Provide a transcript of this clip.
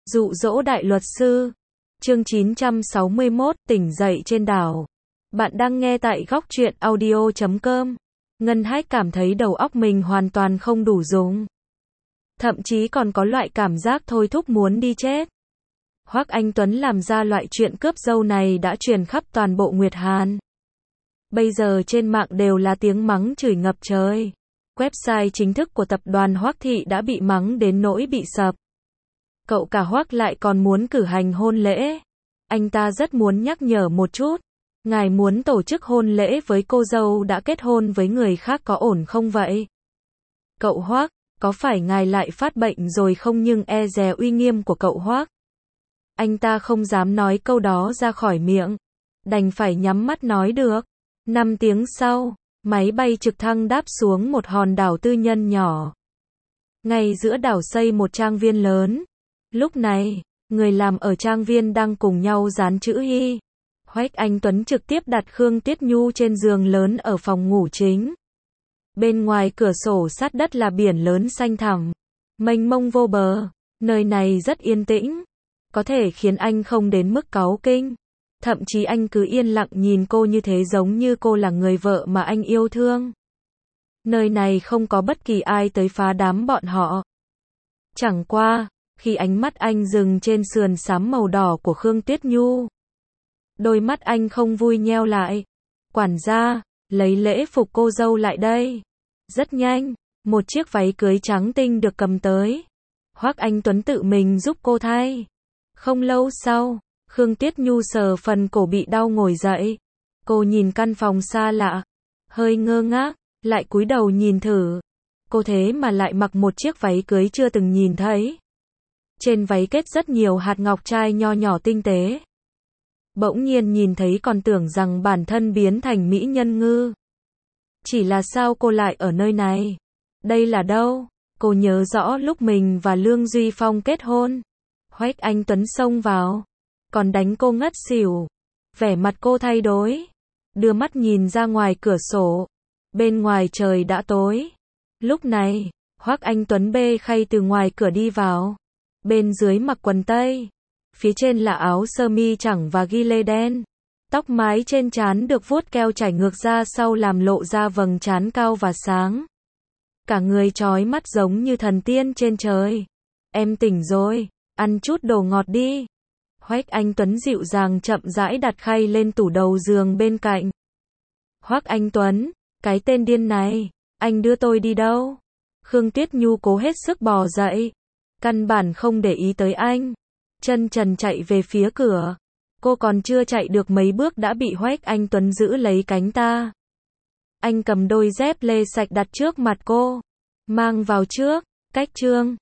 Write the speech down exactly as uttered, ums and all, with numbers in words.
Dụ dỗ đại luật sư. Chương chín trăm sáu mươi mốt, tỉnh dậy trên đảo. Bạn đang nghe tại góc truyện audio chấm com. Ngân Hách cảm thấy đầu óc mình hoàn toàn không đủ dùng. Thậm chí còn có loại cảm giác thôi thúc muốn đi chết. Hoắc Anh Tuấn làm ra loại chuyện cướp dâu này đã truyền khắp toàn bộ Nguyệt Hàn. Bây giờ trên mạng đều là tiếng mắng chửi ngập trời. Website chính thức của tập đoàn Hoắc Thị đã bị mắng đến nỗi bị sập. Cậu cả Hoắc lại còn muốn cử hành hôn lễ. Anh ta rất muốn nhắc nhở một chút. Ngài muốn tổ chức hôn lễ với cô dâu đã kết hôn với người khác có ổn không vậy? Cậu Hoắc, có phải ngài lại phát bệnh rồi không, nhưng e dè uy nghiêm của cậu Hoắc. Anh ta không dám nói câu đó ra khỏi miệng. Đành phải nhắm mắt nói được. Năm tiếng sau, máy bay trực thăng đáp xuống một hòn đảo tư nhân nhỏ. Ngay giữa đảo xây một trang viên lớn. Lúc này, người làm ở trang viên đang cùng nhau dán chữ Hy. Hoắc Anh Tuấn trực tiếp đặt Khương Tuyết Nhu trên giường lớn ở phòng ngủ chính. Bên ngoài cửa sổ sát đất là biển lớn xanh thẳm, mênh mông vô bờ. Nơi này rất yên tĩnh, có thể khiến anh không đến mức cáu kinh. Thậm chí anh cứ yên lặng nhìn cô như thế, giống như cô là người vợ mà anh yêu thương. Nơi này không có bất kỳ ai tới phá đám bọn họ. Chẳng qua, khi ánh mắt anh dừng trên sườn xám màu đỏ của Khương Tuyết Nhu, đôi mắt anh không vui nheo lại. Quản gia, lấy lễ phục cô dâu lại đây. Rất nhanh, một chiếc váy cưới trắng tinh được cầm tới. Hoắc Anh Tuấn tự mình giúp cô thay. Không lâu sau, Khương Tuyết Nhu sờ phần cổ bị đau ngồi dậy. Cô nhìn căn phòng xa lạ, hơi ngơ ngác, lại cúi đầu nhìn thử. Cô thế mà lại mặc một chiếc váy cưới chưa từng nhìn thấy. Trên váy kết rất nhiều hạt ngọc trai nho nhỏ tinh tế. Bỗng nhiên nhìn thấy còn tưởng rằng bản thân biến thành mỹ nhân ngư. Chỉ là sao cô lại ở nơi này? Đây là đâu? Cô nhớ rõ lúc mình và Lương Duy Phong kết hôn. Hoắc Anh Tuấn xông vào, còn đánh cô ngất xỉu. Vẻ mặt cô thay đổi. Đưa mắt nhìn ra ngoài cửa sổ. Bên ngoài trời đã tối. Lúc này, Hoắc Anh Tuấn bê khay từ ngoài cửa đi vào. Bên dưới mặc quần tây, phía trên là áo sơ mi chẳng và ghi lê đen. Tóc mái trên trán được vuốt keo chảy ngược ra sau làm lộ ra vầng trán cao và sáng. Cả người chói mắt giống như thần tiên trên trời. Em tỉnh rồi, ăn chút đồ ngọt đi. Hoắc Anh Tuấn dịu dàng chậm rãi đặt khay lên tủ đầu giường bên cạnh. Hoắc Anh Tuấn, cái tên điên này, anh đưa tôi đi đâu? Khương Tuyết Nhu cố hết sức bò dậy, căn bản không để ý tới anh. Chân trần chạy về phía cửa. Cô còn chưa chạy được mấy bước đã bị Hoắc Anh Tuấn giữ lấy cánh ta. Anh cầm đôi dép lê sạch đặt trước mặt cô. Mang vào trước. Cách chương